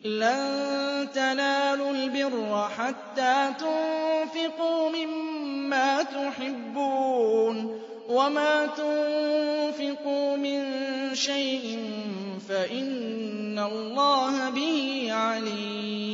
لَن تَنَالُوا الْبِرَّ حَتَّىٰ تُنفِقُوا مِمَّا تُحِبُّونَ ۚ وَمَا تُنفِقُوا مِن شَيْءٍ فَإِنَّ اللَّهَ بِهِ عَلِيمٌ